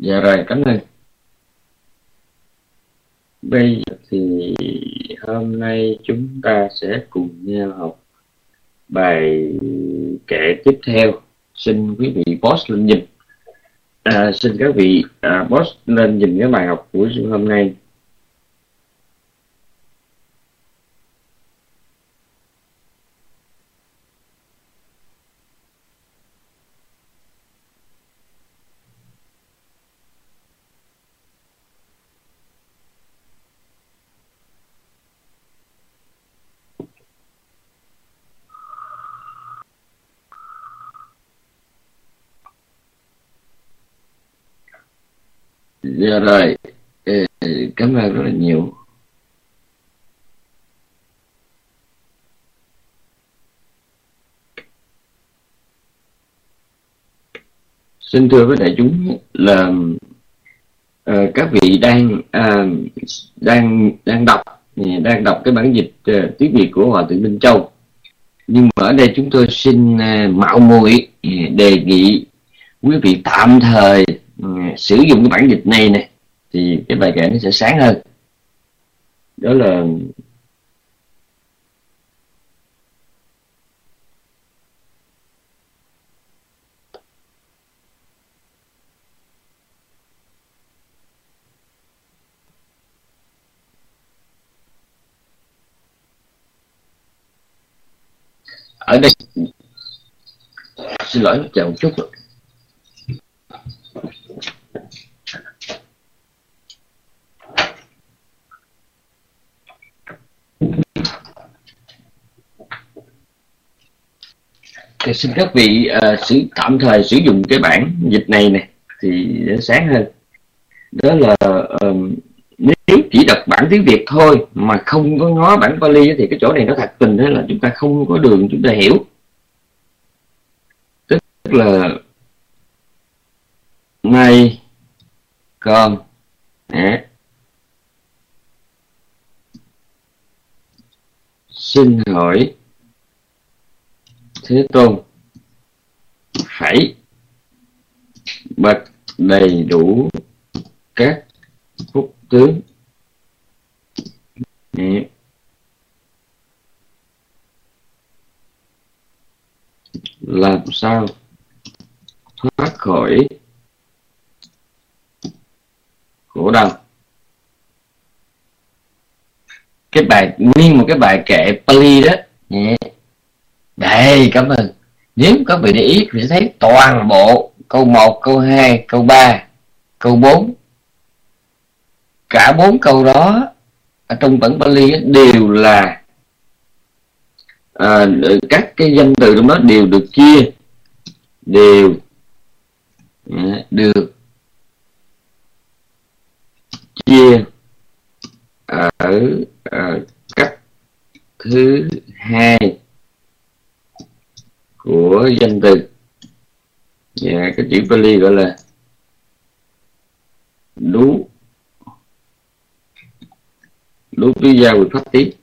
Dạ rồi, cảm ơn. Bây giờ thì hôm nay chúng ta sẽ cùng nhau học bài kệ tiếp theo. Xin quý vị post lên nhìn. Xin các vị post lên nhìn cái bài học của hôm nay. Dạ rồi, cảm ơn rất là nhiều. Xin thưa với đại chúng là các vị đang đọc cái bản dịch tiếng Việt của Hòa thượng Minh Châu, nhưng mà ở đây chúng tôi xin mạo muội đề nghị quý vị tạm thời sử dụng cái bản dịch này thì cái bài kệ nó sẽ sáng hơn. Đó là ở đây, xin lỗi chờ một chút. Thì xin các vị tạm thời sử dụng cái bản dịch này thì nó sáng hơn. Đó là nếu chỉ đọc bản tiếng Việt thôi mà không có ngó bản Pali thì cái chỗ này nó thật tình là chúng ta không có đường chúng ta hiểu. Tức là nay con xin hỏi Thế Tôn phải bạch đầy đủ các phúc tướng làm sao thoát khỏi khổ đau. Cái bài nguyên một cái bài kệ Pali đó. Đây, cảm ơn. Nếu các vị để ý thì sẽ thấy toàn bộ câu 1, câu 2, câu 3, câu 4, cả 4 câu đó ở trong bản Pali đều là các cái danh từ trong đó đều được chia, đều được chia ở cách thứ hai của danh từ. Cái chữ Pali gọi là đú tư gia quỳ pháp tí.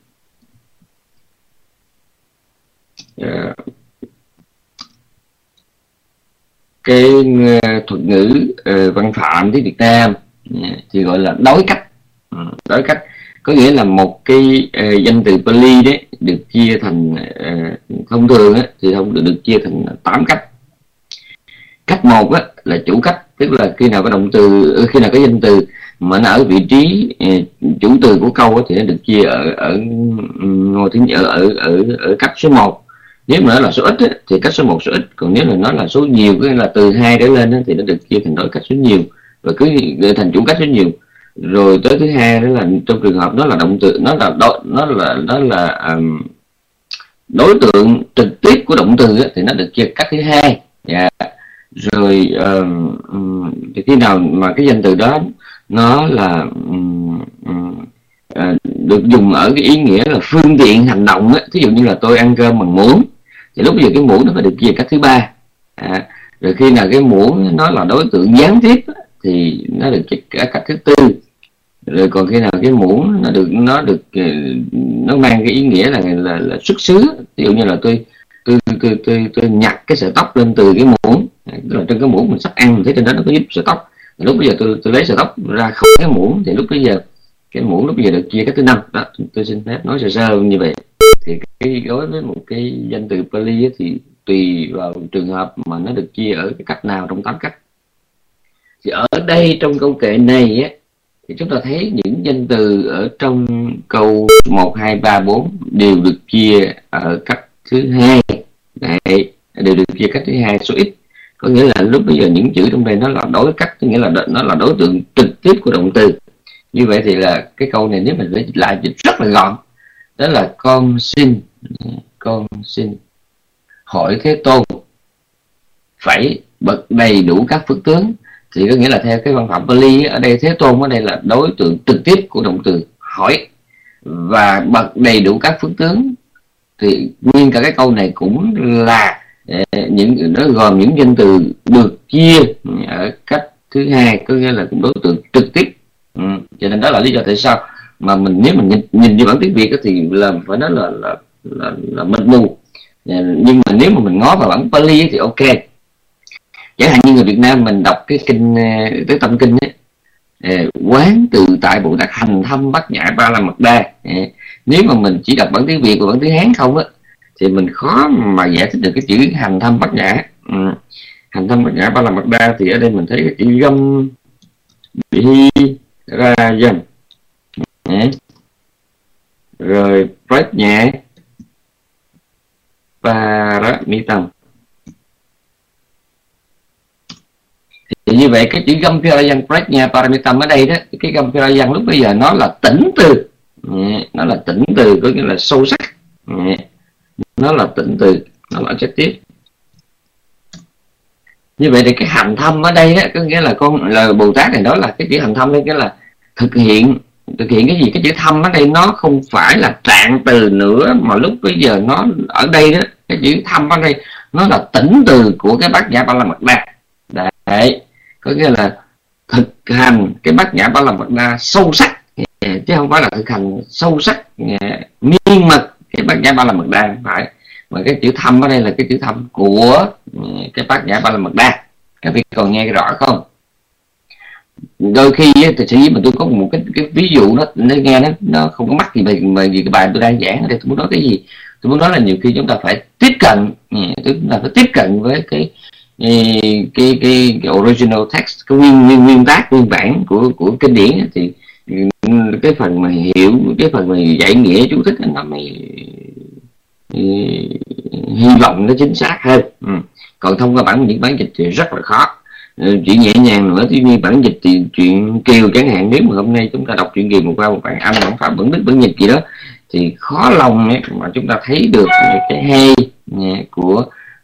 Cái thuật ngữ văn phạm tiếng Việt Nam thì gọi là đối cách. Đối cách có nghĩa là một cái danh từ Pali đấy được chia thành thông thường thì được chia thành 8 cách. Cách 1 là chủ cách, tức là khi nào có động từ, khi nào có danh từ mà nó ở vị trí chủ từ của câu thì nó được chia ở cách số 1. Nếu mà nó là số ít thì cách số 1 số ít, còn nếu mà nó là số nhiều, tức là từ 2 trở lên thì nó được chia thành đối cách số nhiều, và cứ thành chủ cách số nhiều. Rồi tới thứ hai đó là trong trường hợp nó là động từ, nó là đối tượng trực tiếp của động từ thì nó được chia cách thứ hai. Rồi thì khi nào mà cái danh từ đó nó là được dùng ở cái ý nghĩa là phương tiện hành động thí dụ như là tôi ăn cơm bằng muỗng, thì lúc bây giờ cái muỗng nó phải được chia cách thứ ba. Rồi khi nào cái muỗng nó là đối tượng gián tiếp thì nó được chia cách thứ tư. Rồi còn khi nào cái muỗng nó mang cái ý nghĩa là xuất xứ, ví dụ như là tôi nhặt cái sợi tóc lên từ cái muỗng, tức là trên cái muỗng mình sắp ăn, mình thấy trên đó nó có dính sợi tóc, Lúc bây giờ tôi lấy sợi tóc ra khỏi cái muỗng, thì lúc bây giờ cái muỗng lúc bây giờ được chia cái thứ năm đó. Tôi xin phép nói sơ sơ như vậy. Thì cái đối với một cái danh từ Pali ấy, thì tùy vào trường hợp mà nó được chia ở cái cách nào trong 8 cách. Thì ở đây trong câu kệ này á, thì chúng ta thấy những danh từ ở trong câu 1, 2, 3, 4 đều được chia ở cách thứ hai. Đấy, đều được chia cách thứ hai số ít. Có nghĩa là lúc bây giờ những chữ trong đây nó là đối cách, có nghĩa là nó là đối tượng trực tiếp của động từ. Như vậy thì là cái câu này nếu mình phải dịch lại dịch rất là gọn, đó là con xin hỏi Thế Tôn phải bậc đầy đủ các phước tướng. Thì có nghĩa là theo cái văn phạm Pali ở đây, Thế Tôn ở đây là đối tượng trực tiếp của động từ hỏi, và bậc đầy đủ các phước tướng thì nguyên cả cái câu này cũng là nó gồm những danh từ được chia ở cách thứ hai, có nghĩa là cũng đối tượng trực tiếp. Cho nên đó là lý do tại sao mà nếu mình nhìn như bản tiếng Việt thì là phải nói là mịt mù. Nhưng mà nếu mà mình ngó vào bản Pali thì ok. Chẳng hạn như người Việt Nam mình đọc cái kinh Tứ Tâm Kinh ấy, quán tự tại Bồ Tát hành thâm bát nhã ba la mật đa. Nếu mà mình chỉ đọc bản tiếng Việt và bản tiếng Hán không á, thì mình khó mà giải thích được cái chữ hành thâm bát nhã. Hành thâm bát nhã ba la mật đa thì ở đây mình thấy cái chữ gâm bi ra dâm, rồi prát nhã paramitam. Thì như vậy cái chữ Gampirayan Prajna Paramitam ở đây đó, cái Gampirayan lúc bây giờ nó là tỉnh từ, nó là tỉnh từ, có nghĩa là sâu sắc, nó là tỉnh từ, nó là trực tiếp. Như vậy thì cái hành thâm ở đây đó, có nghĩa là là Bồ Tát này, đó là cái chữ hành thâm đây, cái là thực hiện cái gì. Cái chữ thâm ở đây nó không phải là trạng từ nữa, mà lúc bây giờ nó ở đây đó, cái chữ thâm ở đây nó là tỉnh từ của cái bát nhã ba la mật đa. Đấy, có nghĩa là thực hành cái bát nhã ba la mật đa sâu sắc, chứ không phải là thực hành sâu sắc miên mật cái bát nhã ba la mật đa, phải. Mà cái chữ thâm ở đây là cái chữ thâm của cái bát nhã ba la mật đa. Các vị còn nghe rõ không? Đôi khi thì sĩ mà tôi có một cái ví dụ nó nghe nó không có mắc gì về cái bài tôi đang giảng ở đây. Tôi muốn nói cái gì? Tôi muốn nói là nhiều khi chúng ta phải tiếp cận, với cái original text, cái nguyên tác, nguyên bản của kinh điển. Thì cái phần mà hiểu, cái phần mà giải nghĩa chú thích nó mới hy vọng nó chính xác hơn. Còn thông qua những bản dịch thì rất là khó. Chuyện nhẹ nhàng nữa, tuy nhiên bản dịch thì chuyện Kiều chẳng hạn, nếu mà hôm nay chúng ta đọc chuyện Kiều qua một bản Anh, bản Pháp, bản Đức, bản Nhật gì đó, thì khó lòng mà chúng ta thấy được cái hay của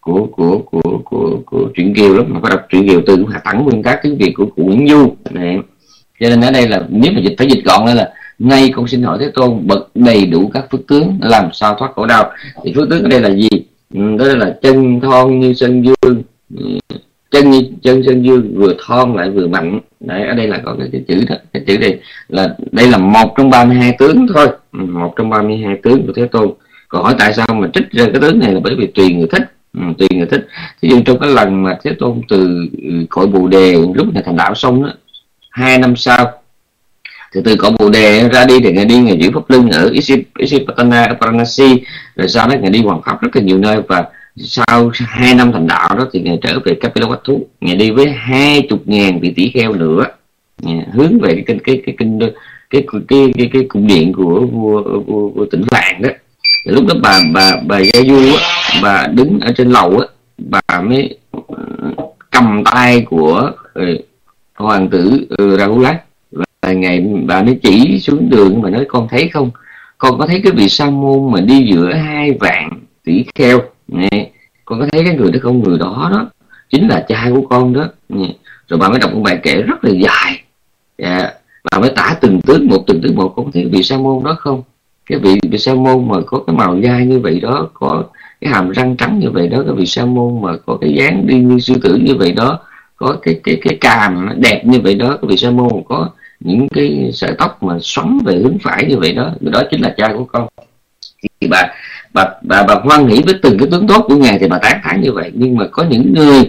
truyện Kiều lắm. Mà phải đọc truyện Kiều từ Hà Tẳng nguyên tác tiếng Việt của cụ Nguyễn Du này. Cho nên ở đây là nếu mà phải dịch gọn lên là nay con xin hỏi Thế Tôn bậc đầy đủ các phước tướng làm sao thoát khổ đau. Thì phước tướng ở đây là gì? Đó là chân thon như sơn dương, chân như chân sơn dương, vừa thon lại vừa mạnh. Đấy, ở đây là có cái chữ đó. Cái chữ này là đây là một trong 32 tướng thôi, một trong 32 tướng của Thế Tôn. Còn hỏi tại sao mà trích ra cái tướng này là bởi vì tùy người thích. Tùy người thích. Ví dụ trong cái lần mà Thế Tôn từ cội Bồ Đề lúc này thành đạo xong đó, 2 năm sau thì từ cội Bồ Đề ra đi thì ngài ngài giữ pháp lưng ở Isipatana, ở Varanasi, rồi sau đó ngài đi hoàng pháp rất là nhiều nơi, và sau 2 năm thành đạo đó thì ngài trở về Kapilavatthu, ngài đi với 20.000 vị tỷ kheo nữa, hướng về cái cung điện của vua Tịnh Phạn đó. Thì lúc đó bà Gia Du á, bà đứng ở trên lầu á, bà mới cầm tay của hoàng tử Rahula, và bà mới chỉ xuống đường mà nói: con thấy không, con có thấy cái vị sa môn mà đi giữa 2 vạn tỷ kheo nè, con có thấy cái người đó không? Người đó chính là cha của con đó. Rồi bà mới đọc một bài kệ rất là dài, bà mới tả từng tướng một. Con thấy vị sa môn đó không? Cái vị sa môn mà có cái màu da như vậy đó, có cái hàm răng trắng như vậy đó, cái vị sa môn mà có cái dáng đi như sư tử như vậy đó, có cái càm đẹp như vậy đó, cái vị sa môn có những cái sợi tóc mà xoắn về hướng phải như vậy đó, người đó chính là cha của con. Thì bà hoan hỷ với từng cái tướng tốt của ngài thì bà tán thán như vậy. Nhưng mà có những người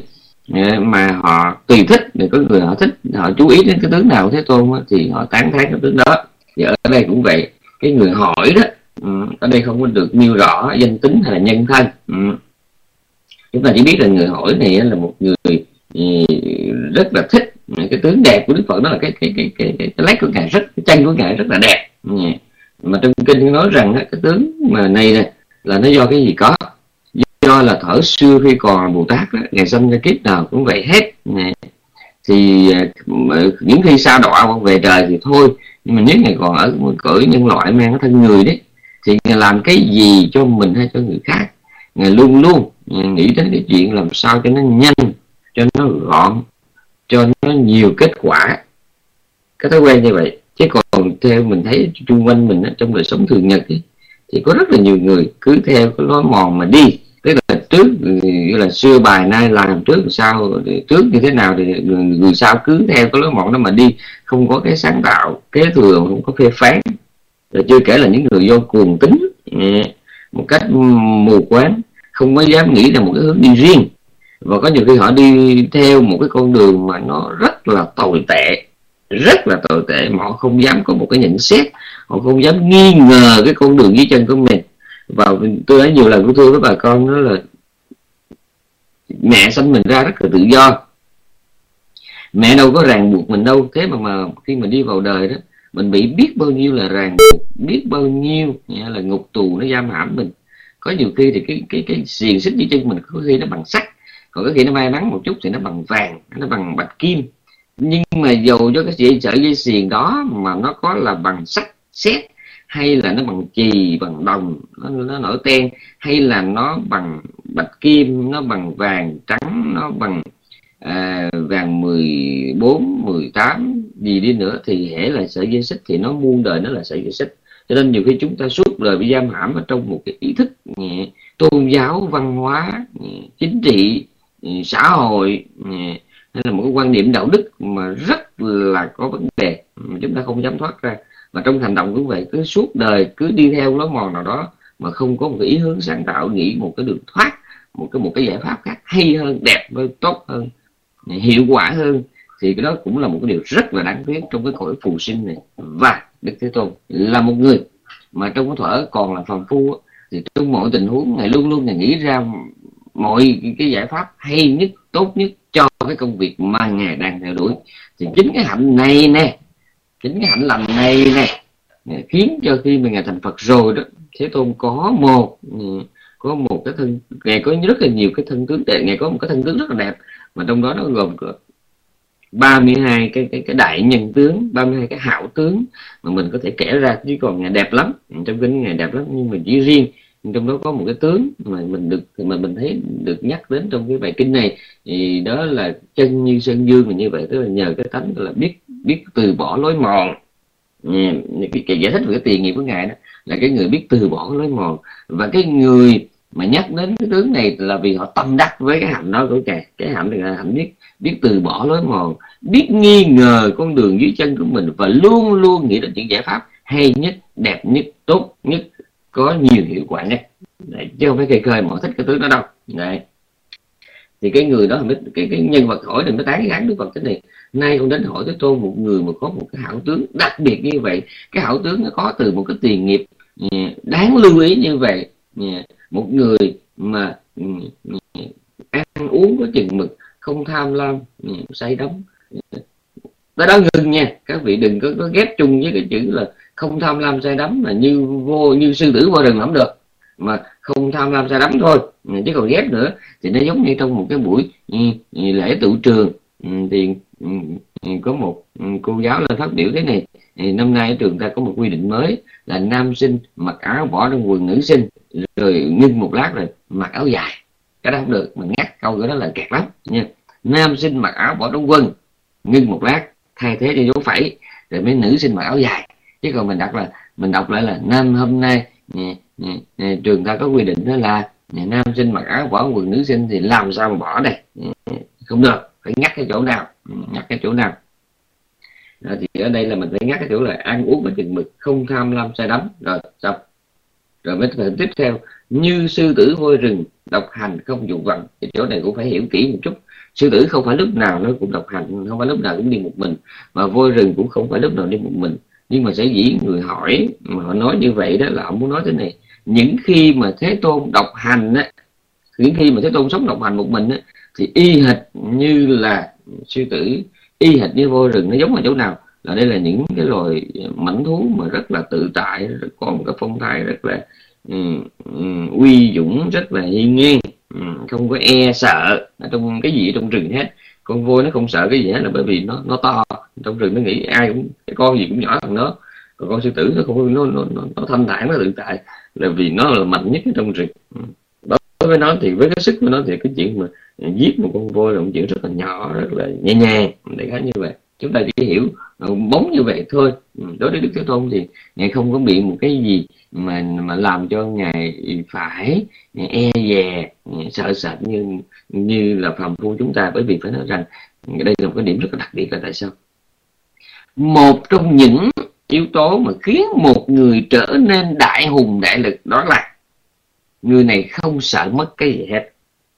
mà họ tùy thích, để có người họ thích, họ chú ý đến cái tướng nào của Thế Tôn thì họ tán thán cái tướng đó. Thì ở đây cũng vậy, cái người hỏi đó, ở đây không có được nêu rõ danh tính hay là nhân thân. Chúng ta chỉ biết là người hỏi này là một người rất là thích cái tướng đẹp của Đức Phật, đó là cái lách của ngài, cái chân của ngài rất là đẹp. Mà trong kinh nói rằng cái tướng mà này là nó do cái gì có, do là thở xưa khi còn Bồ Tát đó, ngày sinh ra kiếp nào cũng vậy hết. Thì những khi sa đọa về trời thì thôi, nhưng mà nếu ngài còn ở cõi nhân loại mang cái thân người đấy, thì ngài làm cái gì cho mình hay cho người khác, ngài luôn luôn nghĩ đến cái chuyện làm sao cho nó nhanh, cho nó gọn, cho nó nhiều kết quả. Cái thói quen như vậy. Chứ còn theo mình thấy xung quanh mình trong đời sống thường nhật ấy, thì có rất là nhiều người cứ theo cái lối mòn mà đi. Tức là trước là xưa bài nay làm, trước sau, trước như thế nào thì người sau cứ theo cái lối mòn đó mà đi, không có cái sáng tạo kế thừa, không có phê phán. Rồi chưa kể là những người vô cuồng tín một cách mù quáng, không có dám nghĩ ra một cái hướng đi riêng, và có nhiều khi họ đi theo một cái con đường mà nó rất là tồi tệ, rất là tồi tệ, mà họ không dám có một cái nhận xét, họ không dám nghi ngờ cái con đường dưới chân của mình. Và tôi đã nhiều lần tôi thưa với bà con đó là mẹ sinh mình ra rất là tự do, mẹ đâu có ràng buộc mình đâu. Thế mà khi mình đi vào đời đó, mình bị biết bao nhiêu là ràng buộc, biết bao nhiêu là ngục tù nó giam hãm mình. Có nhiều khi thì cái xiềng xích dưới chân mình có khi nó bằng sắt, còn có khi nó may mắn một chút thì nó bằng vàng, nó bằng bạch kim. Nhưng mà dầu cho cái sợi dây xiềng đó mà nó có là bằng sắt sét, hay là nó bằng chì, bằng đồng, nó nổi ten, hay là nó bằng bạch kim, nó bằng vàng trắng, nó bằng vàng 14, 18 gì đi nữa, thì hễ là sợi dây xích thì nó muôn đời nó là sợi dây xích. Cho nên nhiều khi chúng ta suốt đời bị giam hãm ở trong một cái ý thức tôn giáo, văn hóa, chính trị, xã hội, hay là một cái quan niệm đạo đức mà rất là có vấn đề, chúng ta không dám thoát ra. Mà trong hành động cũng vậy, cứ suốt đời cứ đi theo lối mòn nào đó mà không có một cái ý hướng sáng tạo, nghĩ một cái đường thoát, một cái giải pháp khác hay hơn, đẹp hơn, tốt hơn, hiệu quả hơn, thì cái đó cũng là một cái điều rất là đáng tiếc trong cái cõi phù sinh này. Và Đức Thế Tôn là một người mà trong cái thuở còn là phàm phu, thì trong mọi tình huống ngài luôn luôn ngài nghĩ ra mọi cái giải pháp hay nhất, tốt nhất cho cái công việc mà ngài đang theo đuổi. Thì chính cái hạnh này nè, chính cái hạnh lành này nè, khiến cho khi mà ngài thành Phật rồi đó, Thế Tôn có một cái thân, ngài có rất là nhiều cái thân tướng đẹp, ngài có một cái thân tướng rất là đẹp, mà trong đó nó gồm 32 cái đại nhân tướng, 32 cái hảo tướng mà mình có thể kể ra, chứ còn ngài đẹp lắm, trong kinh ngài đẹp lắm. Nhưng mà chỉ riêng trong đó có một cái tướng mà mình thấy được nhắc đến trong cái bài kinh này, thì đó là chân như sơn dương. Mà như vậy tức là nhờ cái tánh là biết từ bỏ lối mòn. Cái giải thích về cái tiền nghiệp của ngài đó là cái người biết từ bỏ lối mòn, và cái người mà nhắc đến cái tướng này là vì họ tâm đắc với cái hạnh đó của ngài. Cái hạnh là hạnh biết từ bỏ lối mòn, biết nghi ngờ con đường dưới chân của mình, và luôn luôn nghĩ đến những giải pháp hay nhất, đẹp nhất, tốt nhất, có nhiều hiệu quả nhất. Đấy, chứ không phải cây khơi mà họ thích cái tướng đó đâu. Đấy. Thì cái người đó, cái nhân vật hỏi đừng có tán gán Đức Phật thế này. Nay con đến hỏi Thế Tôn, một người mà có một cái hảo tướng đặc biệt như vậy, cái hảo tướng nó có từ một cái tiền nghiệp đáng lưu ý như vậy, một người mà ăn uống có chừng mực, không tham lam, say đắm. Tới đó ngưng nha, các vị đừng có ghép chung với cái chữ là không tham lam say đắm, là như sư tử vô rừng không được, mà không tham lam say đắm thôi. Chứ còn ghép nữa thì nó giống như trong một cái buổi lễ tụ trường, thì có một cô giáo lên phát biểu thế này: năm nay ở trường ta có một quy định mới là nam sinh mặc áo bỏ trong quần nữ sinh, rồi ngưng một lát rồi mặc áo dài. Cái đó không được, mình ngắt câu đó là kẹt lắm nha. Nam sinh mặc áo bỏ trong quần, ngưng một lát, thay thế cho dấu phẩy, rồi mấy nữ sinh mặc áo dài. Chứ còn mình đọc lại là năm hôm nay trường ta có quy định đó là nam sinh mặc áo bỏ quần nữ sinh, thì làm sao mà bỏ đây? Không được, phải ngắt cái chỗ nào, thì ở đây là mình phải ngắt cái chỗ là ăn uống với chừng mực, không tham lam say đắm. Rồi xong, Rồi mới phần tiếp theo, như sư tử voi rừng độc hành không dục vọng. Thì chỗ này cũng phải hiểu kỹ một chút. Sư tử không phải lúc nào nó cũng độc hành, không phải lúc nào cũng đi một mình, mà voi rừng cũng không phải lúc nào đi một mình. Nhưng mà sẽ dĩ người hỏi mà họ nói như vậy đó là ông muốn nói thế này: những khi mà Thế Tôn độc hành á, những khi mà Thế Tôn sống độc hành một mình á, thì y hệt như là sư tử, y hệt như voi rừng. Nó giống ở chỗ nào? Là đây là những cái loài mãnh thú mà rất là tự tại, có một cái phong thái rất là uy dũng, rất là hiên ngang, không có e sợ ở trong cái gì ở trong rừng hết. Con voi nó không sợ cái gì hết là bởi vì nó to. Trong rừng nó nghĩ ai cũng, cái con gì cũng nhỏ bằng nó. Còn con sư tử nó không, nó thanh thản, nó tự tại, là vì nó là mạnh nhất ở trong rừng. Đối với nó thì với cái sức của nó thì cái chuyện mà giết một con voi là một chuyện rất là nhỏ, rất là nhẹ nhàng, đại khái như vậy. Chúng ta chỉ hiểu bóng như vậy thôi. Đối với Đức Thế Tôn thì ngài không có bị một cái gì mà làm cho ngài phải e dè, sợ sệt như là phàm phu chúng ta. Bởi vì phải nói rằng đây là một cái điểm rất là đặc biệt. Là tại sao? Một trong những yếu tố mà khiến một người trở nên đại hùng đại lực đó là người này không sợ mất cái gì hết.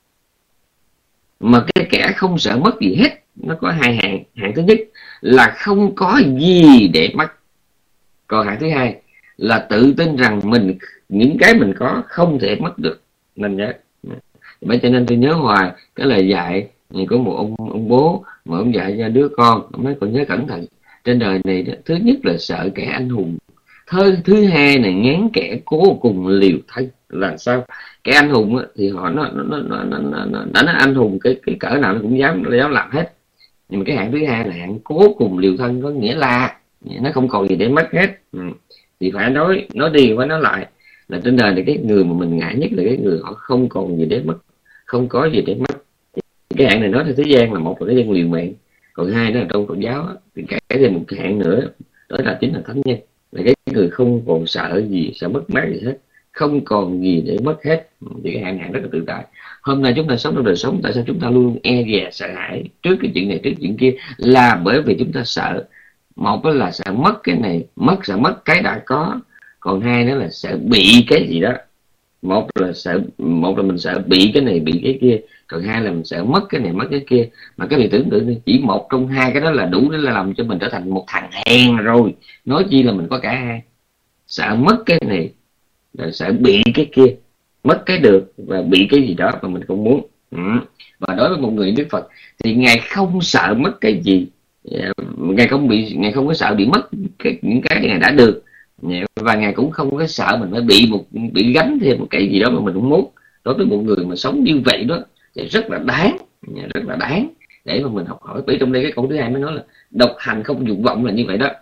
Mà cái kẻ không sợ mất gì hết nó có hai hạng. Hạng thứ nhất là không có gì để mất. Còn hạng thứ hai là tự tin rằng những cái mình có không thể mất được. Nên nhớ. Bởi cho nên tôi nhớ hoài cái lời dạy có một ông bố mà ông dạy cho đứa con, ông nói con nhớ cẩn thận. Trên đời này đó, thứ nhất là sợ kẻ anh hùng, thứ hai là ngán kẻ cố cùng liều thân. Là sao? Cái anh hùng á, thì họ nó đã nói anh hùng cái cỡ nào nó cũng dám làm hết. Nhưng mà cái hạng thứ hai là hạng cố cùng liều thân, có nghĩa là nó không còn gì để mất hết. Thì phải nói đi phải nói lại là trên đời này cái người mà mình ngại nhất là cái người họ không còn gì để mất, không có gì để mất. Cái hạng này nói theo thế gian là một là cái dân liều mạng, còn hai đó là trong Phật giáo thì kể thêm một cái hạng nữa, đó là chính là thánh nhân, là cái người không còn sợ gì, sợ mất mát gì hết, không còn gì để mất hết. Thì cái hạng rất là tự tại. Hôm nay chúng ta sống trong đời sống, tại sao chúng ta luôn e dè sợ hãi trước cái chuyện này trước chuyện kia? Là bởi vì chúng ta sợ, một là sợ mất cái này, sợ mất cái đã có, còn hai nữa là sợ bị cái gì đó. Một là mình sợ bị cái này bị cái kia, còn hai là mình sợ mất cái này mất cái kia. Mà cái việc tưởng tượng chỉ một trong hai cái đó là đủ để làm cho mình trở thành một thằng hèn rồi, nói chi là mình có cả hai. Sợ mất cái này, rồi sợ bị cái kia, mất cái được và bị cái gì đó mà mình không muốn. Và đối với một người Đức Phật thì ngài không sợ mất cái gì, ngài không có sợ bị mất những cái ngài đã được, và ngài cũng không có sợ mình phải bị gánh thêm một cái gì đó mà mình không muốn. Đối với một người mà sống như vậy đó thì rất là đáng để mà mình học hỏi. Bởi trong đây cái câu thứ hai mới nói là độc hành không dục vọng là như vậy đó.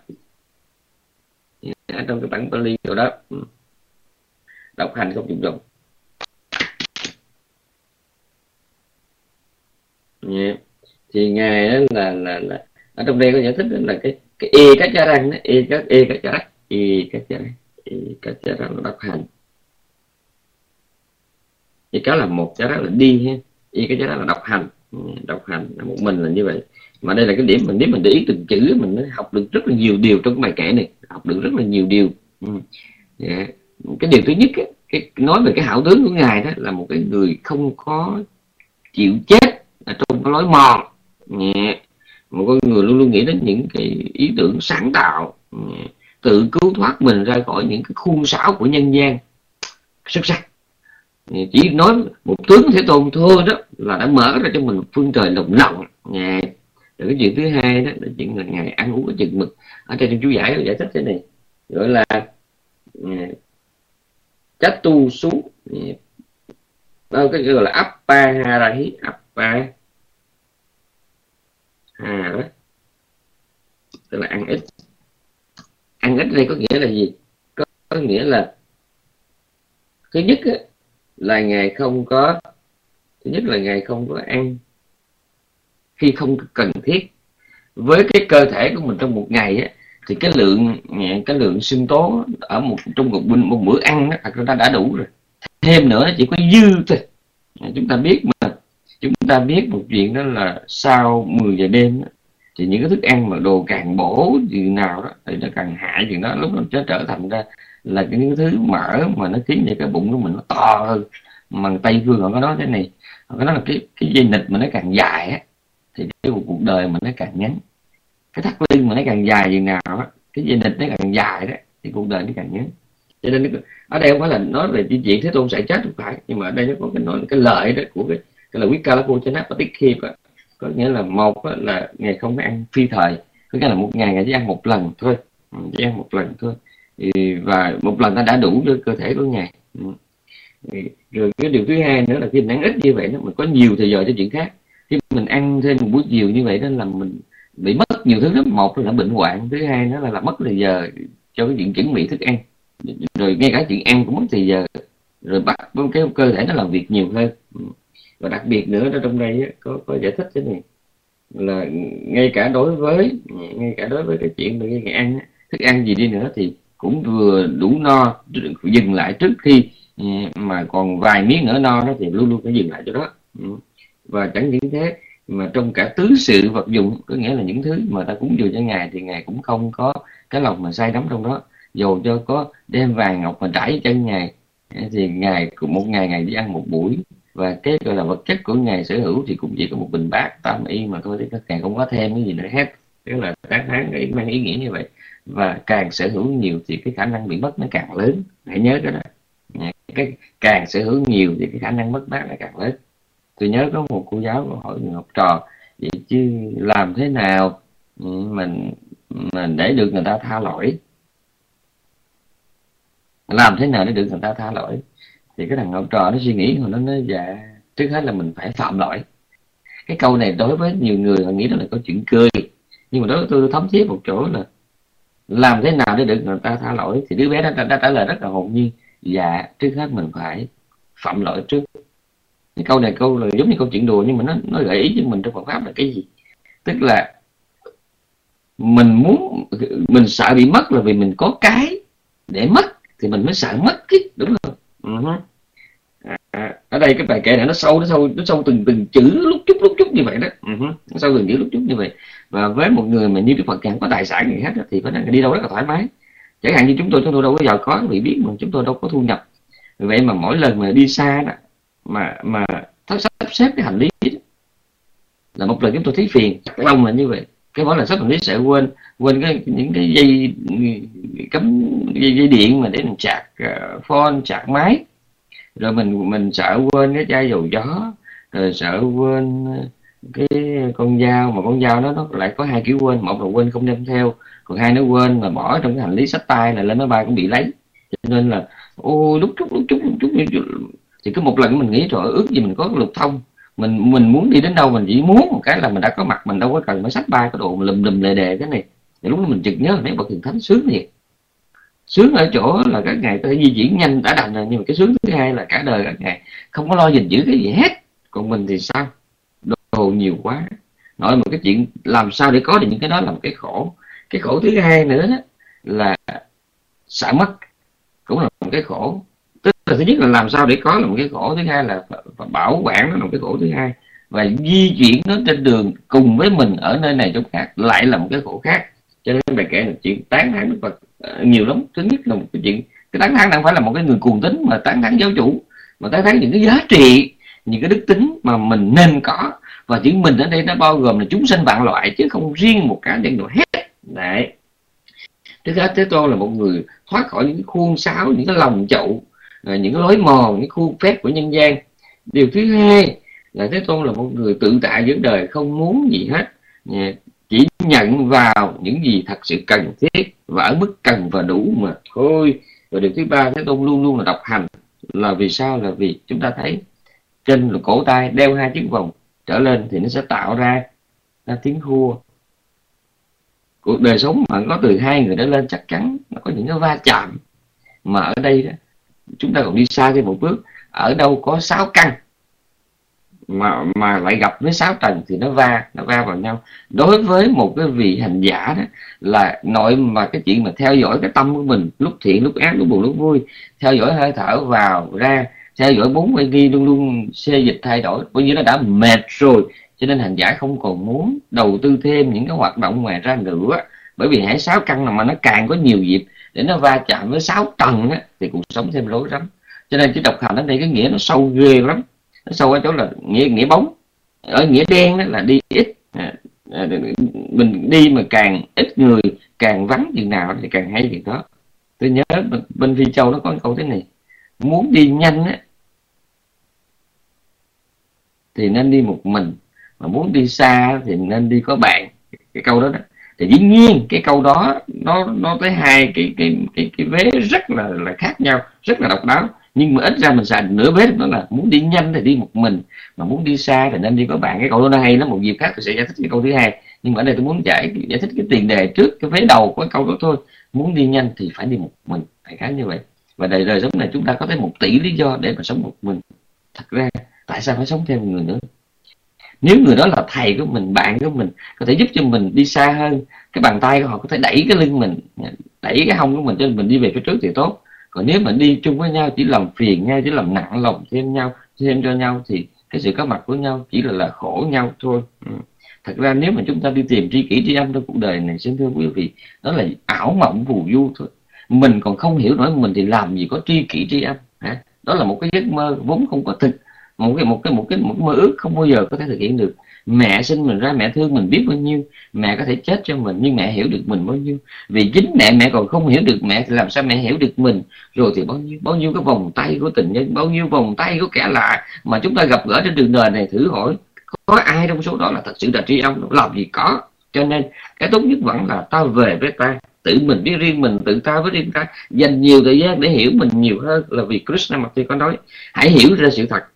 Trong cái bản Pali rồi đó, độc hành không dục vọng. Thì ngài đó là ở trong đây có giải thích là cái e cách cha răng đó, e cách cha răng là độc hành. Thì cái là một cha răng là đi ha, e cách cha răng là độc hành là một mình là như vậy. Mà đây là cái điểm mình, nếu mình để ý từng chữ mình nó học được rất là nhiều điều trong cái bài kể này, học được rất là nhiều điều. Cái điều thứ nhất cái nói về cái hảo tướng của ngài đó là một cái người không có chịu chết ở trong cái lối mòn. Một con người luôn luôn nghĩ đến những cái ý tưởng sáng tạo, tự cứu thoát mình ra khỏi những cái khuôn sáo của nhân gian. Xuất sắc. Chỉ nói một tướng Thế Tôn thôi đó là đã mở ra cho mình phương trời rộng rộng. Rồi cái chuyện thứ hai đó là chuyện là ngài ăn uống có chừng mực. Ở trên chú giải thích thế này, gọi là chát tu sú, cái gọi là Appaharahi, đó, tức là ăn ít. Ăn ít đây có nghĩa là gì? Có nghĩa là thứ nhất là ngài không có ăn khi không cần thiết. Với cái cơ thể của mình trong một ngày thì cái lượng sinh tố ở trong một bữa ăn thật ra đã đủ rồi. Thêm nữa chỉ có dư thôi. Chúng ta biết một chuyện đó là sau 10 giờ đêm thì những cái thức ăn mà đồ càng bổ chừng nào đó thì nó càng hại chừng đó, lúc nó trở thành ra là những cái thứ mỡ mà nó khiến cho cái bụng của mình nó to hơn. Mà Tây phương họ có nói thế này, họ có nói là cái dây nịch mà nó càng dài á thì cái cuộc đời mình nó càng ngắn. Cái thắt lưng mà nó càng dài chừng nào á, cái dây nịch nó càng dài đó thì cuộc đời nó càng ngắn. Cho nên ở đây không phải là nói về chuyện Thế Tôn sẽ chết, không phải, nhưng mà ở đây nó có cái nói cái lợi đó của cái là Vikalpo Chanapatikhip, có nghĩa là một là ngày không có ăn phi thời, có nghĩa là một ngày chỉ ăn một lần thôi, chỉ ăn một lần thôi, và một lần ta đã đủ cho cơ thể của ngài. Rồi cái điều thứ hai nữa là khi mình ăn ít như vậy đó, mình có nhiều thời giờ cho chuyện khác. Khi mình ăn thêm một buổi chiều như vậy đó là mình bị mất nhiều thứ lắm. Một là bệnh hoạn, thứ hai nữa là mất thời giờ cho cái chuyện chuẩn bị thức ăn, rồi ngay cả chuyện ăn cũng mất thời giờ, rồi bắt cái cơ thể nó làm việc nhiều hơn. Và đặc biệt nữa đó, trong đây có giải thích thế này là ngay cả đối với cái chuyện về cái ăn, thức ăn gì đi nữa thì cũng vừa đủ no, dừng lại trước khi mà còn vài miếng nữa no đó thì luôn luôn phải dừng lại chỗ đó. Và chẳng những thế mà trong cả tứ sự vật dụng, có nghĩa là những thứ mà ta cúng dường cho ngài thì ngài cũng không có cái lòng mà say đắm trong đó. Dù cho có đem vàng ngọc mà trải chân ngài thì ngài một ngày ngài chỉ ăn một buổi, và cái gọi là vật chất của ngài sở hữu thì cũng chỉ có một bình bát tam y mà thôi, thì ngài không có thêm cái gì nữa hết. Tức là tán thán mang ý nghĩa như vậy. Và càng sở hữu nhiều thì cái khả năng bị mất nó càng lớn, hãy nhớ cái đó. Cái càng sở hữu nhiều thì cái khả năng mất mát nó càng lớn. Tôi nhớ có một cô giáo hỏi người học trò vậy chứ làm thế nào mình để được người ta tha lỗi, làm thế nào để được người ta tha lỗi? Thì cái thằng học trò nó suy nghĩ, rồi nó nói dạ trước hết là mình phải phạm lỗi. Cái câu này đối với nhiều người họ nghĩ đó là câu chuyện cười, nhưng mà đối với tôi thấm thiết một chỗ là làm thế nào để được người ta tha lỗi. Thì đứa bé đó đã trả lời rất là hồn nhiên, dạ trước hết mình phải phạm lỗi trước. Cái câu này câu là giống như câu chuyện đùa, nhưng mà nó gợi ý cho mình trong Phật pháp là cái gì. Tức là mình sợ bị mất là vì mình có cái để mất thì mình mới sợ mất cái, đúng không? Ở đây cái bài kệ này nó sâu từng chữ lúc chút như vậy đó. Nó sâu từng chữ lúc chút như vậy. Và với một người mà như Đức Phật chẳng có tài sản gì hết thì phải đi đâu rất là thoải mái. Chẳng hạn như chúng tôi đâu có giàu có, vị biết mà chúng tôi đâu có thu nhập. Vì vậy mà mỗi lần mà đi xa đó mà sắp xếp cái hành lý đó, là một lần chúng tôi thấy phiền chắc lòng là như vậy. Cái mỗi lần sắp hành lý sẽ quên những cái dây cắm dây điện mà để mình sạc phone, sạc máy, rồi mình sợ quên cái chai dầu gió, rồi sợ quên cái con dao, mà con dao đó nó lại có hai kiểu quên. Một là quên không đem theo, còn hai nó quên mà bỏ trong cái hành lý xách tay là lên máy bay cũng bị lấy. Cho nên là lúc chút thì cứ một lần mình nghĩ rồi ước gì mình có cái lục thông, mình muốn đi đến đâu mình chỉ muốn một cái là mình đã có mặt, mình đâu có cần phải xách ba cái đồ lùm lề đề cái này. Thì lúc đó mình chợt nhớ mấy bậc hiền thánh sướng thiệt. Sướng ở chỗ là các ngài có thể di chuyển nhanh đã đành rồi, nhưng mà cái sướng thứ hai là cả đời các ngài không có lo gìn giữ cái gì hết. Còn mình thì sao? Đồ nhiều quá, nói một cái chuyện làm sao để có được những cái đó là một cái khổ. Cái khổ thứ hai nữa đó là sợ mất, cũng là một cái khổ. Tức là thứ nhất là làm sao để có là một cái khổ, thứ hai là bảo quản nó là một cái khổ thứ hai, và di chuyển nó trên đường cùng với mình ở nơi này chỗ khác lại là một cái khổ khác. Cho nên bài kể là chuyện tán thán Đức Phật nhiều lắm. Thứ nhất là một cái chuyện, cái tán thán không phải là một cái người cuồng tín mà tán thán giáo chủ, mà tán thán những cái giá trị, những cái đức tính mà mình nên có. Và chữ mình ở đây nó bao gồm là chúng sinh vạn loại, chứ không riêng một cá nhân nào hết. Đấy. Thứ hết, Thế Tôn là một người thoát khỏi những cái khuôn sáo, những cái lòng chậu, những cái lối mòn, những khuôn phép của nhân gian. Điều thứ hai là Thế Tôn là một người tự tại giữa đời, không muốn gì hết, chỉ nhận vào những gì thật sự cần thiết và ở mức cần và đủ mà thôi. Rồi điều thứ ba, Thế Tôn luôn luôn là độc hành. Là vì sao? Là vì chúng ta thấy trên cổ tay đeo 2 chiếc vòng trở lên thì nó sẽ tạo ra tiếng hua. Cuộc đời sống mà có từ 2 người trở lên chắc chắn nó có những cái va chạm. Mà ở đây đó, chúng ta còn đi xa thêm một bước. Ở đâu có 6 căn mà lại gặp với 6 trần thì nó va vào nhau. Đối với một cái vị hành giả đó, là nội mà cái chuyện mà theo dõi cái tâm của mình, lúc thiện lúc ác, lúc buồn lúc vui, theo dõi hơi thở vào ra, theo dõi 4 quay nghi, luôn luôn xê dịch thay đổi, coi như nó đã mệt rồi cho nên hành giả không còn muốn đầu tư thêm những cái hoạt động ngoài ra nữa. Bởi vì hãy 6 căn mà nó càng có nhiều dịp để nó va chạm với 6 trần á, thì cuộc sống thêm rối rắm. Cho nên cái độc hành ở đây cái nghĩa nó sâu ghê lắm. Nó sâu ở chỗ là nghĩa bóng. Ở nghĩa đen đó là đi ít, mình đi mà càng ít người, càng vắng chừng nào thì càng hay chừng đó. Tôi nhớ bên Phi Châu nó có câu thế này: muốn đi nhanh á thì nên đi một mình, mà muốn đi xa thì nên đi có bạn. Cái câu đó đó, thì dĩ nhiên cái câu đó nó tới hai cái vế rất là khác nhau, rất là độc đáo, nhưng mà ít ra mình xài nửa vế đó là muốn đi nhanh thì đi một mình, mà muốn đi xa thì nên đi có bạn. Cái câu đó nó hay lắm, một dịp khác tôi sẽ giải thích cái câu thứ hai, nhưng mà ở đây tôi muốn giải thích cái tiền đề trước cái vế đầu của câu đó thôi. Muốn đi nhanh thì phải đi một mình, phải khá như vậy. Và đời sống này chúng ta có tới 1 tỷ lý do để mà sống một mình. Thật ra tại sao phải sống theo một người nữa? Nếu người đó là thầy của mình, bạn của mình, có thể giúp cho mình đi xa hơn, cái bàn tay của họ có thể đẩy cái lưng mình, đẩy cái hông của mình cho mình đi về phía trước thì tốt. Còn nếu mà đi chung với nhau chỉ làm phiền nhau, chỉ làm nặng lòng thêm cho nhau, thì cái sự có mặt của nhau chỉ là khổ nhau thôi. Thật ra nếu mà chúng ta đi tìm tri kỷ tri âm trong cuộc đời này, xin thưa quý vị, đó là ảo mộng phù du thôi. Mình còn không hiểu nổi mình thì làm gì có tri kỷ tri âm hả? Đó là một cái giấc mơ vốn không có thực, một cái mơ ước không bao giờ có thể thực hiện được. Mẹ sinh mình ra, mẹ thương mình biết bao nhiêu, mẹ có thể chết cho mình, nhưng mẹ hiểu được mình bao nhiêu. Vì chính mẹ còn không hiểu được mẹ thì làm sao mẹ hiểu được mình? Rồi thì bao nhiêu cái vòng tay của tình nhân, bao nhiêu vòng tay của kẻ lạ mà chúng ta gặp gỡ trên đường đời này, thử hỏi có ai trong số đó là thật sự là tri âm? Làm gì có. Cho nên cái tốt nhất vẫn là ta về với ta, tự mình với riêng mình, tự ta với riêng ta, dành nhiều thời gian để hiểu mình nhiều hơn. Là vì Krishnamurti có nói hãy hiểu ra sự thật,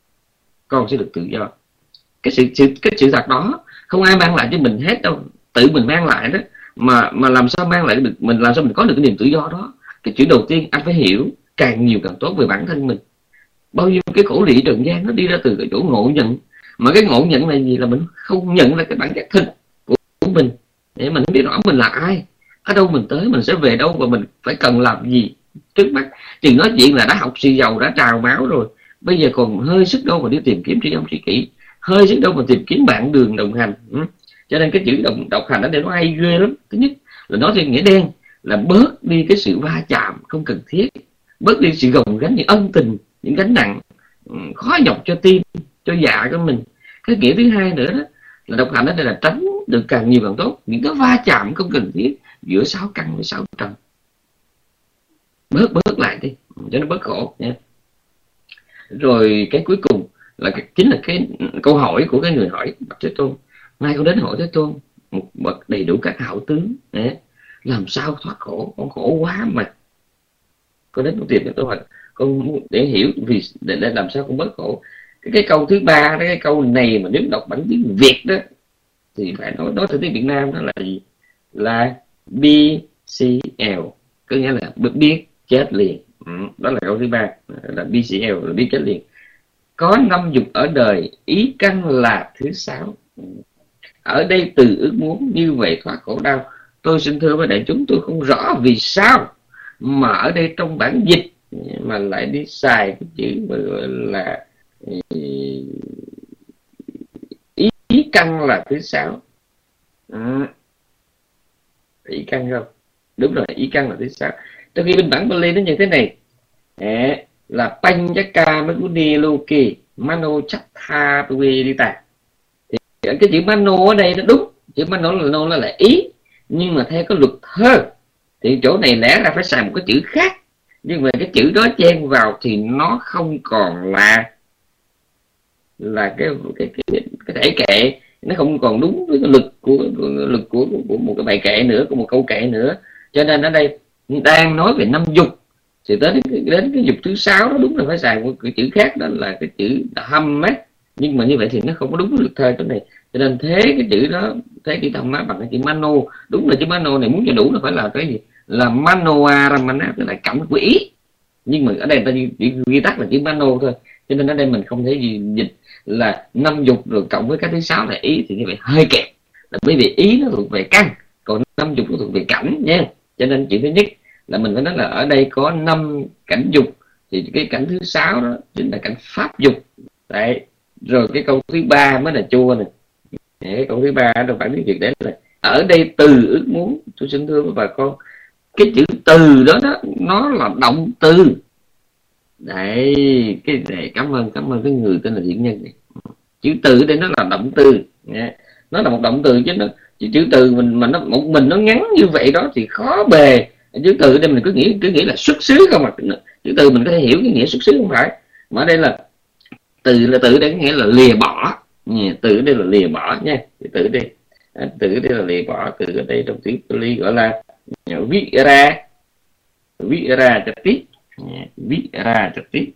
con sẽ được tự do. Cái sự thật đó không ai mang lại cho mình hết đâu, tự mình mang lại đó. Mà làm sao mang lại được, mình làm sao mình có được cái niềm tự do đó? Cái chuyện đầu tiên anh phải hiểu càng nhiều càng tốt về bản thân mình. Bao nhiêu cái khổ lụy trần gian nó đi ra từ cái chỗ ngộ nhận, mà cái ngộ nhận này gì là mình không nhận ra cái bản chất thực của mình, để mình biết rõ mình là ai, ở đâu mình tới, mình sẽ về đâu, và mình phải cần làm gì trước mắt. Chừng nói chuyện là đã học xì dầu, đã trào máu rồi, bây giờ còn hơi sức đâu mà đi tìm kiếm tri âm tri kỷ, hơi sức đâu mà tìm kiếm bạn đường đồng hành. Cho nên cái chữ độc hành ở đây nó hay ghê lắm. Thứ nhất là nói theo nghĩa đen là bớt đi cái sự va chạm không cần thiết, bớt đi sự gồng gánh, những ân tình, những gánh nặng khó nhọc cho tim, cho dạ của mình. Cái nghĩa thứ hai nữa đó là độc hành ở đây là tránh được càng nhiều càng tốt những cái va chạm không cần thiết giữa 6 căn với 6 trần. Bớt lại đi cho nó bớt khổ nha. Rồi cái cuối cùng là chính là cái câu hỏi của cái người hỏi Bạch Thế Tôn. Nay con đến hỏi Thế Tôn một bậc đầy đủ các hảo tướng, làm sao thoát khổ, con khổ quá mà. Con đến con tìm tôi hỏi con để hiểu vì để làm sao con bớt khổ. Cái câu thứ ba, cái câu này mà nếu đọc bản tiếng Việt đó thì phải nói theo tiếng Việt Nam đó là gì? Là BCL, có nghĩa là biết chết liền. Đó là câu thứ ba, là BCL, là biết chết liền. Có 5 dục ở đời, ý căn là thứ 6. Ở đây từ ước muốn như vậy thoát khổ đau. Tôi xin thưa với đại chúng, tôi không rõ vì sao mà ở đây trong bản dịch mà lại đi xài cái chữ là ý căn là thứ 6. Ý căn không? Đúng rồi, ý căn là thứ 6. Trong khi bên bản Bali nó như thế này, là Panchaka Maguni Loki Mano Chatha Tuvedita. Thì cái chữ Mano ở đây nó đúng, chữ Mano là ý, nhưng mà theo cái luật thơ thì chỗ này lẽ ra phải xài một cái chữ khác, nhưng mà cái chữ đó chen vào thì nó không còn là cái thể kệ, nó không còn đúng với cái lực của một cái bài kệ nữa, của một câu kệ nữa. Cho nên ở đây đang nói về 5 dục, thì đến cái dục thứ 6 đó đúng là phải xài một cái chữ khác, đó là cái chữ hâm á. Nhưng mà như vậy thì nó không có đúng với luật thơ chỗ này, cho nên thế cái chữ đó, thế chữ hâm á bằng cái chữ mano. Đúng là chữ mano này muốn cho đủ là phải là cái gì, là manoa ramana, tức là cảm của ý, nhưng mà ở đây ta chỉ ghi tắt là chữ mano thôi. Cho nên ở đây mình không thể gì dịch là 5 dục rồi cộng với cái thứ 6 là ý, thì như vậy hơi kẹt, là bởi vì ý nó thuộc về căn, còn 5 dục nó thuộc về cảnh nha. Cho nên chuyện thứ nhất là mình phải nói là ở đây có 5 cảnh dục, thì cái cảnh thứ 6 đó chính là cảnh pháp dục. Đấy, Rồi cái câu thứ ba mới là chua nè. Cái câu thứ ba đâu phải biết việc đấy là ở đây từ ước muốn. Tôi xin thưa với bà con, cái chữ từ đó nó là động từ đấy. Cái này cảm ơn cái người tên là Thiện Nhân này. Chữ từ ở đây nó là động từ, nó là một động từ chứ nó chữ từ mình mà nó một mình nó ngắn như vậy đó thì khó bề. Chữ từ ở đây mình cứ nghĩ là xuất xứ không, mà chữ từ mình có thể hiểu cái nghĩa xuất xứ không phải, mà ở đây là từ đây có nghĩa là lìa bỏ. Từ ở đây là lìa bỏ nha. Từ ở đây là lìa bỏ. Từ ở đây trong tiếng Pali gọi là virajati. Virajati.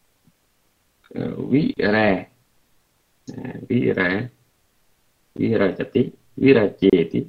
Virajati. Virajeti.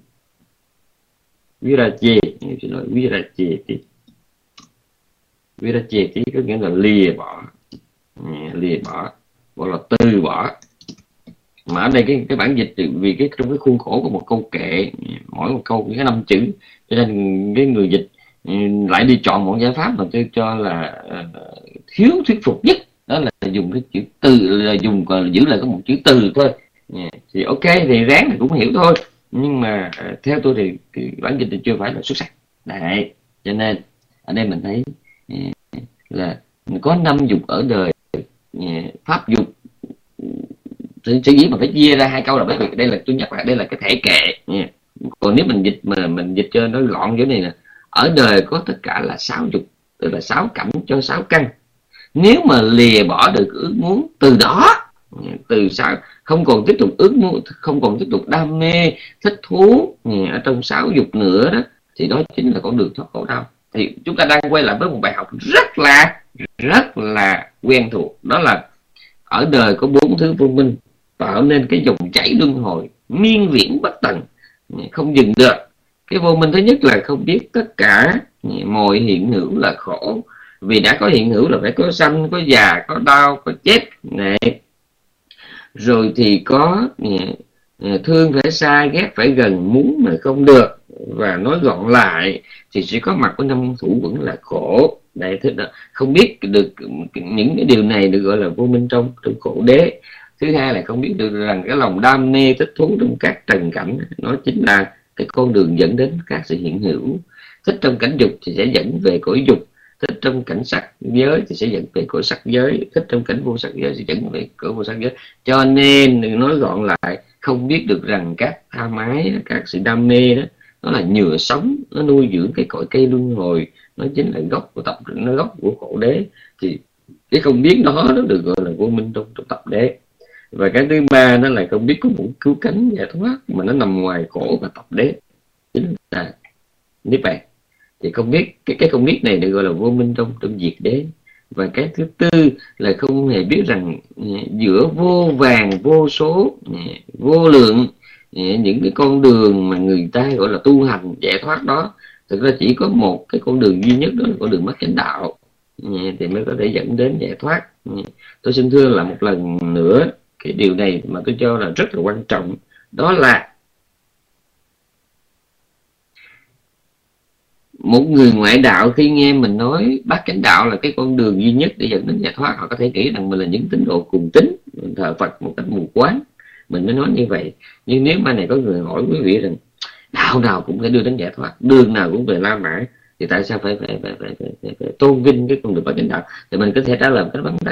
Virajeti có nghĩa là lìa bỏ. Lìa bỏ gọi là từ bỏ. Mà ở đây cái bản dịch vì trong cái khuôn khổ của một câu kệ, mỗi một câu có 5 chữ, cho nên cái người dịch lại đi chọn một giải pháp mà tôi cho là thiếu thuyết phục nhất, đó là dùng cái chữ từ, là dùng còn giữ lại có một chữ từ thôi. Thì ok thì ráng thì cũng hiểu thôi, nhưng mà theo tôi thì cái bản dịch thì chưa phải là xuất sắc đấy. Cho nên ở đây mình thấy là có 5 dục ở đời. Pháp dục sở dĩ mà phải chia ra 2 câu là bởi vì đây là tôi nhắc lại đây là cái thể kệ. Còn nếu mình dịch cho nó gọn chỗ này nè, ở đời có tất cả là 6 dục, tức là 6 cảnh cho 6 căn. Nếu mà lìa bỏ được ước muốn từ đó, từ sao không còn tiếp tục ước muốn, không còn tiếp tục đam mê thích thú ở trong 6 dục nữa đó, thì đó chính là con đường thoát khổ đau. Thì chúng ta đang quay lại với một bài học rất là quen thuộc, đó là ở đời có 4 thứ vô minh tạo nên cái dòng chảy luân hồi miên viễn bất tận, không dừng được. Cái vô minh thứ nhất là không biết tất cả mọi hiện hữu là khổ, vì đã có hiện hữu là phải có sanh, có già, có đau, có chết này. Rồi thì có thương phải xa, ghét phải gần, muốn mà không được. Và nói gọn lại thì sẽ có mặt của 5 thủ vẫn là khổ. Đây, không biết được những cái điều này được gọi là vô minh trong khổ đế. Thứ hai là không biết được rằng cái lòng đam mê thích thú trong các trần cảnh, nó chính là cái con đường dẫn đến các sự hiện hữu. Thích trong cảnh dục thì sẽ dẫn về cõi dục, thích trong cảnh sắc giới thì sẽ dẫn về cõi sắc giới, thích trong cảnh vô sắc giới thì dẫn về cõi vô sắc giới. Cho nên nói gọn lại, không biết được rằng các tham ái, các sự đam mê đó, nó là nhựa sống, nó nuôi dưỡng cái cội cây luân hồi, nó chính là gốc của khổ đế. Thì cái không biết đó nó được gọi là vô minh trong tập đế. Và cái thứ ba đó là không biết có một cứu cánh giải thoát mà nó nằm ngoài khổ và tập đế, chính là niết bàn. Thì không biết cái không biết này được gọi là vô minh trong diệt đế. Và cái thứ tư là không hề biết rằng giữa vô vàng vô số vô lượng những cái con đường mà người ta gọi là tu hành giải thoát đó, thực ra chỉ có một cái con đường duy nhất, đó là con đường mắc chánh đạo thì mới có thể dẫn đến giải thoát. Tôi xin thưa là một lần nữa cái điều này mà tôi cho là rất là quan trọng, đó là một người ngoại đạo khi nghe mình nói bát chánh đạo là cái con đường duy nhất để dẫn đến giải thoát, họ có thể nghĩ rằng mình là những tín đồ cuồng tín, mình thờ Phật một cách mù quáng, mình mới nói như vậy. Nhưng nếu mai này có người hỏi quý vị rằng đạo nào cũng thể đưa đến giải thoát, đường nào cũng về La Mã, thì tại sao phải tôn vinh cái con đường bát chánh đạo? Thì mình có thể trả lời một cách vắn tắt: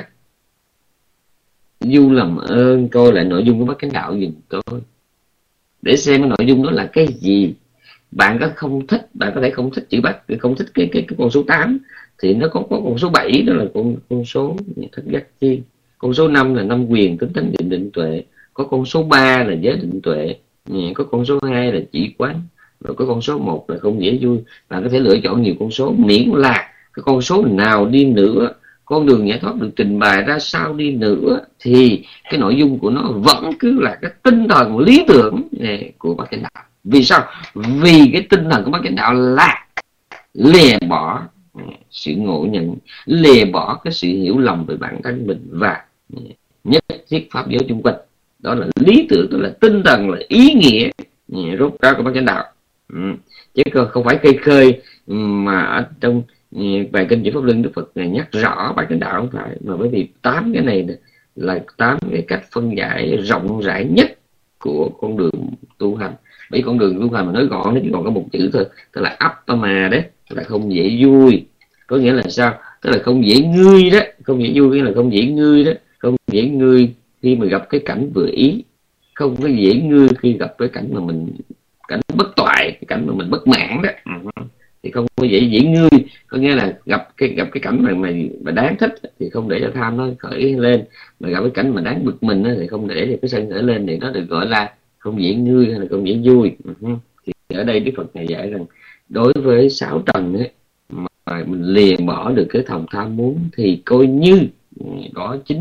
du làm ơn coi lại nội dung của bát chánh đạo giùm tôi, để xem cái nội dung đó là cái gì. Bạn có không thích, bạn có thể không thích chữ bát, không thích cái con số 8, thì nó có con số 7, đó là con số thất giác chi. Con số 5 là năm quyền tính tánh định tuệ. Có con số 3 là giới định tuệ. Có con số 2 là chỉ quán. Rồi có con số 1 là không dễ vui. Bạn có thể lựa chọn nhiều con số, miễn là cái con số nào đi nữa, con đường giải thoát được trình bày ra sao đi nữa, thì cái nội dung của nó vẫn cứ là cái tinh thần lý tưởng của bát chánh đạo. Vì sao? Vì cái tinh thần của bát chánh đạo là lìa bỏ sự ngộ nhận, lìa bỏ cái sự hiểu lầm về bản thân mình và nhất thiết pháp giới chung quanh. Đó là lý tưởng, đó là tinh thần, là ý nghĩa rốt ráo của bát chánh đạo. Chứ không phải cây khơi mà ở trong bài kinh Chỉ Pháp Luân Đức Phật này nhắc rõ bát chánh đạo, không phải, mà bởi vì 8 cái này là 8 cái cách phân giải rộng rãi nhất của con đường tu hành. Bởi con đường tu hành mà nói gọn nó chỉ còn có một chữ thôi, tức là Appama đấy, là không dễ vui. Có nghĩa là sao? Tức là không dễ ngươi đó, không dễ vui nghĩa là không dễ ngươi đó, không dễ ngươi khi mà gặp cái cảnh vừa ý, không có dễ ngươi khi gặp cái cảnh mà mình cảnh bất toại, cái cảnh mà mình bất mãn đó, thì không có dễ dễ ngươi. Có nghĩa là gặp cái cảnh mà đáng thích thì không để cho tham nó khởi lên, mà gặp cái cảnh mà đáng bực mình thì không để cho cái sân khởi lên, thì nó được gọi là không dễ ngươi hay là không dễ vui. Thì ở đây Đức Phật này dạy rằng đối với 6 trần ấy, mà mình liền bỏ được cái thòng tham muốn thì coi như đó chính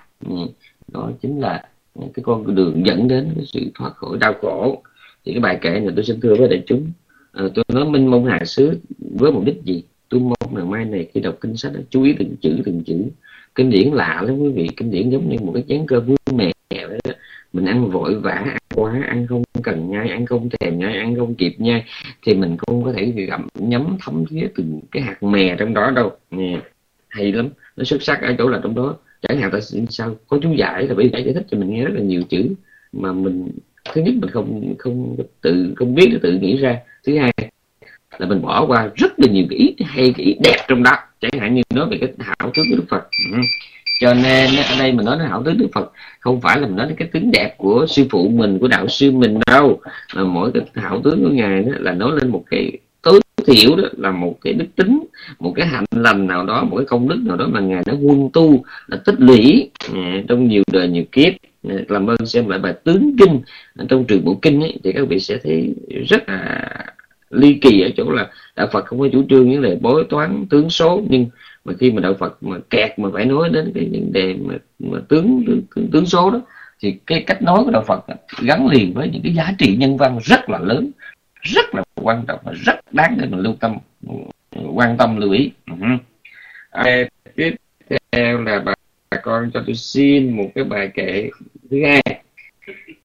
là cái con đường dẫn đến cái sự thoát khỏi đau khổ. Thì cái bài kệ này tôi xin thưa với đại chúng, tôi nói minh mông hạ xứ với mục đích gì? Tôi mong là mai này khi đọc kinh sách chú ý từng chữ. Kinh điển lạ lắm quý vị, kinh điển giống như một cái chén cơm với mè đó. Mình ăn vội vã, ăn quá, ăn không cần nhai, ăn không thèm nhai, ăn không kịp nhai, thì mình không có thể gặm nhấm thấm thía từng cái hạt mè trong đó đâu. Hay lắm, nó xuất sắc ở chỗ là trong đó chẳng hạn tại sao có chú giải, là bởi giải thích cho mình nghe rất là nhiều chữ mà mình thứ nhất mình không biết tự nghĩ ra, thứ hai là mình bỏ qua rất là nhiều cái ý hay, cái ý đẹp trong đó, chẳng hạn như nói về cái hảo tướng của Đức Phật. Cho nên ở đây mình nói đến hảo tướng Đức Phật không phải là mình nói đến cái tướng đẹp của sư phụ mình, của đạo sư mình đâu, mà mỗi cái hảo tướng của ngài đó là nói lên một cái tối thiểu, đó là một cái đức tính, một cái hạnh lành nào đó, một cái công đức nào đó mà ngài đã huân tu, là tích lũy trong nhiều đời nhiều kiếp. Làm ơn xem lại bài tướng kinh trong trường bộ kinh ấy, thì các vị sẽ thấy rất là ly kỳ ở chỗ là đạo Phật không có chủ trương những đề bói toán tướng số, nhưng mà khi mà đạo Phật mà kẹt mà phải nói đến cái vấn đề mà tướng số đó, thì cái cách nói của đạo Phật gắn liền với những cái giá trị nhân văn rất là lớn, rất là quan trọng và rất đáng để mình quan tâm lưu ý. Tiếp theo là bà con cho tôi xin một cái bài kệ thứ hai.